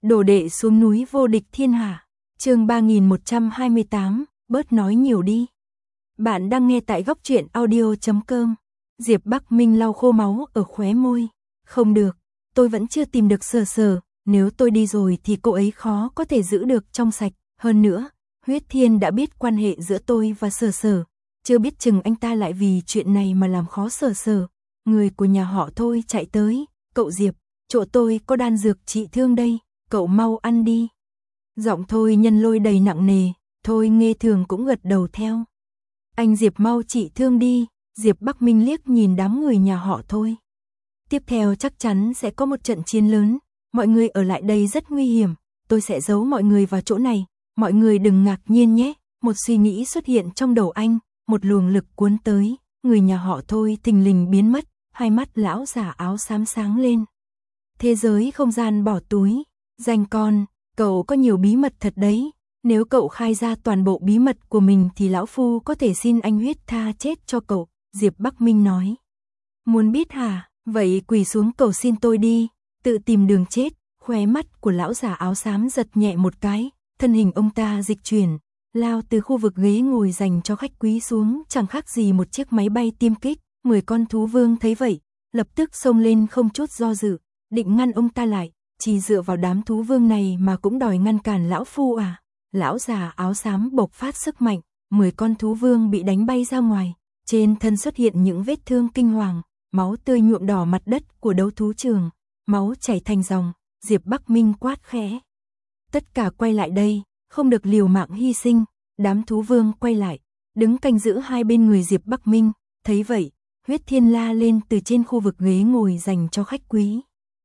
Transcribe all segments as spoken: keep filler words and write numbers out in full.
Đồ đệ xuống núi vô địch thiên hạ. Chương ba nghìn một trăm hai mươi tám, bớt nói nhiều đi. Bạn đang nghe tại góc truyện audio chấm com. Diệp Bắc Minh lau khô máu ở khóe môi. Không được, tôi vẫn chưa tìm được Sở Sở, nếu tôi đi rồi thì cô ấy khó có thể giữ được trong sạch. Hơn nữa, Huyết Thiên đã biết quan hệ giữa tôi và Sở Sở, chưa biết chừng anh ta lại vì chuyện này mà làm khó Sở Sở. Người của nhà họ Thôi chạy tới, cậu Diệp, chỗ tôi có đan dược trị thương đây, cậu mau ăn đi. Giọng Thôi Nhân Lôi đầy nặng nề, Thôi Nghê Thường cũng gật đầu theo. Anh Diệp mau trị thương đi. Diệp Bắc Minh liếc nhìn đám người nhà họ Thôi. Tiếp theo chắc chắn sẽ có một trận chiến lớn, mọi người ở lại đây rất nguy hiểm, tôi sẽ giấu mọi người vào chỗ này, mọi người đừng ngạc nhiên nhé. Một suy nghĩ xuất hiện trong đầu anh, một luồng lực cuốn tới, người nhà họ Thôi thình lình biến mất, hai mắt lão già áo xám sáng lên. Thế giới không gian bỏ túi, danh con, cậu có nhiều bí mật thật đấy, nếu cậu khai ra toàn bộ bí mật của mình thì lão phu có thể xin anh huyết tha chết cho cậu, Diệp Bắc Minh nói. Muốn biết hả, vậy quỳ xuống cầu xin tôi đi, tự tìm đường chết. Khóe mắt của lão già áo xám giật nhẹ một cái, thân hình ông ta dịch chuyển, lao từ khu vực ghế ngồi dành cho khách quý xuống, chẳng khác gì một chiếc máy bay tiêm kích. Mười con thú vương thấy vậy, lập tức xông lên không chút do dự, định ngăn ông ta lại, chỉ dựa vào đám thú vương này mà cũng đòi ngăn cản lão phu à. Lão già áo xám bộc phát sức mạnh, mười con thú vương bị đánh bay ra ngoài, trên thân xuất hiện những vết thương kinh hoàng, máu tươi nhuộm đỏ mặt đất của đấu thú trường, máu chảy thành dòng. Diệp Bắc Minh quát khẽ. Tất cả quay lại đây, không được liều mạng hy sinh. Đám thú vương quay lại, đứng canh giữ hai bên người Diệp Bắc Minh, thấy vậy, Huyết Thiên la lên từ trên khu vực ghế ngồi dành cho khách quý.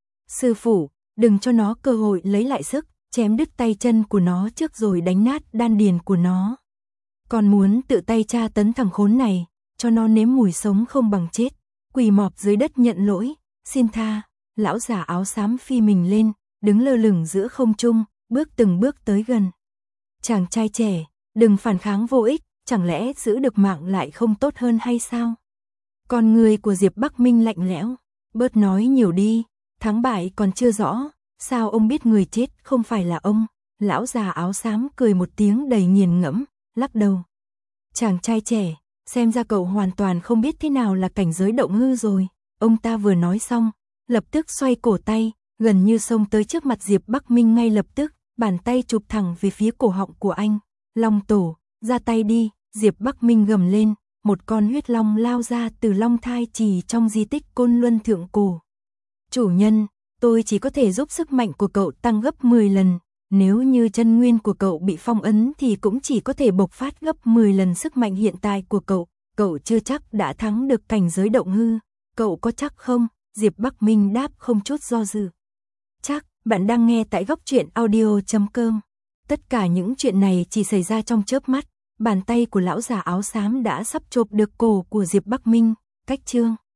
Sư phụ, đừng cho nó cơ hội lấy lại sức, chém đứt tay chân của nó trước rồi đánh nát đan điền của nó. Còn muốn tự tay tra tấn thằng khốn này, cho nó nếm mùi sống không bằng chết. Quỳ mọp dưới đất nhận lỗi, xin tha. Lão già áo xám phi mình lên, đứng lơ lửng giữa không trung, bước từng bước tới gần. Chàng trai trẻ, đừng phản kháng vô ích, chẳng lẽ giữ được mạng lại không tốt hơn hay sao? Con người của Diệp Bắc Minh lạnh lẽo, bớt nói nhiều đi, thắng bại còn chưa rõ, sao ông biết người chết không phải là ông? Lão già áo xám cười một tiếng đầy nghiền ngẫm, lắc đầu. Chàng trai trẻ, xem ra cậu hoàn toàn không biết thế nào là cảnh giới động hư rồi. Ông ta vừa nói xong, lập tức xoay cổ tay, gần như xông tới trước mặt Diệp Bắc Minh ngay lập tức, bàn tay chụp thẳng về phía cổ họng của anh. Long tổ, ra tay đi. Diệp Bắc Minh gầm lên, một con huyết long lao ra từ long thai trì trong di tích Côn Luân thượng cổ. Chủ nhân, tôi chỉ có thể giúp sức mạnh của cậu tăng gấp mười lần, nếu như chân nguyên của cậu bị phong ấn thì cũng chỉ có thể bộc phát gấp mười lần sức mạnh hiện tại của cậu, cậu chưa chắc đã thắng được cảnh giới động hư, cậu có chắc không? Diệp Bắc Minh đáp không chút do dự. Chắc. Bạn đang nghe tại góc truyện audio chấm com. Tất cả những chuyện này chỉ xảy ra trong chớp mắt, bàn tay của lão già áo xám đã sắp chộp được cổ của Diệp Bắc Minh, cách chương.